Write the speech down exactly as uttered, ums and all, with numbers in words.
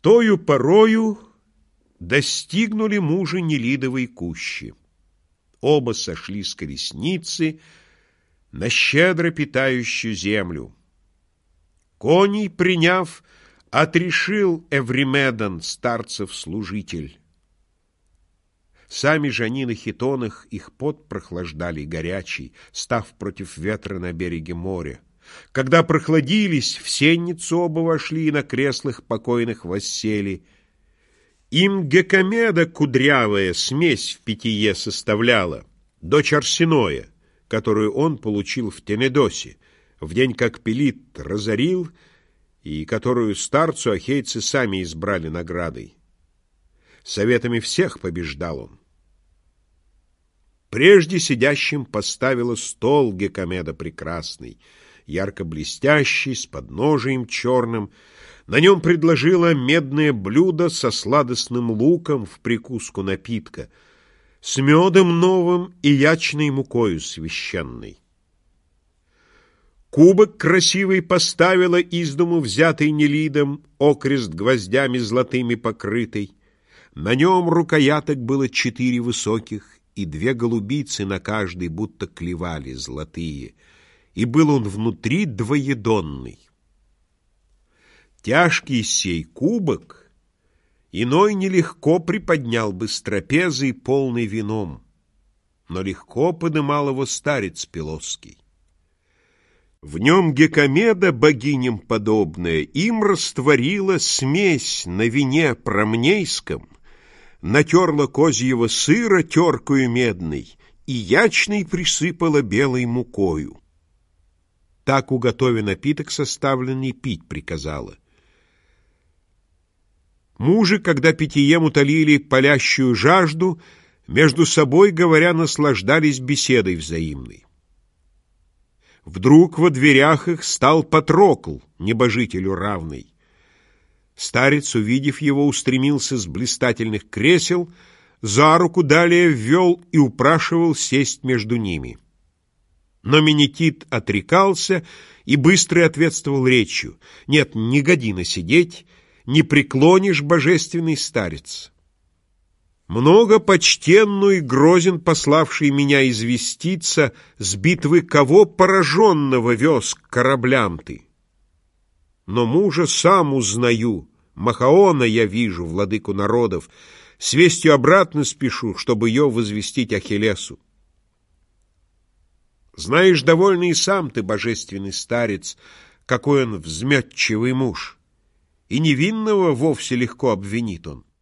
Тою порою достигнули мужа Нелидовой кущи. Оба сошли с колесницы на щедро питающую землю. Коней приняв, отрешил Эвримедон, старцев служитель. Сами же они на хитонах их пот прохлаждали горячий, став против ветра на береге моря. Когда прохладились, в сенницу оба вошли и на креслах покойных воссели. Им Гекомеда кудрявая смесь в питье составляла, дочь Арсеноя, которую он получил в Тенедосе, в день, как Пелит разорил, и которую старцу ахейцы сами избрали наградой. Советами всех побеждал он. Прежде сидящим поставила стол Гекомеда прекрасный, ярко блестящий, с подножием черным. На нем предложила медное блюдо со сладостным луком в прикуску напитка, с медом новым и ячной мукою священной. Кубок красивый поставила из дому, взятый Нелидом, окрест гвоздями золотыми покрытый. На нем рукояток было четыре высоких, и две голубицы на каждой будто клевали золотые, и был он внутри двоедонный. Тяжкий сей кубок иной нелегко приподнял бы с трапезы, полный вином, но легко подымал его старец Пелосский. В нем Гекомеда, богиням подобная, им растворила смесь на вине промнейском, натерла козьего сыра теркою медной и ячный присыпала белой мукою. Так, уготовя напиток составленный, пить приказала. Мужи, когда питьем утолили палящую жажду, между собой, говоря, наслаждались беседой взаимной. Вдруг во дверях их стал Патрокл, небожителю равный. Старец, увидев его, устремился с блистательных кресел, за руку далее ввел и упрашивал сесть между ними. Но Менекит отрекался и быстро ответствовал речью: «Нет, не година сидеть, не преклонишь, божественный старец. Много почтенную и грозен пославший меня известиться, с битвы кого пораженного вез к кораблям ты. Но мужа сам узнаю, Махаона я вижу, владыку народов, с вестью обратно спешу, чтобы ее возвестить Ахиллесу. Знаешь довольно и сам ты, божественный старец, какой он взметчивый муж, и невинного вовсе легко обвинит он.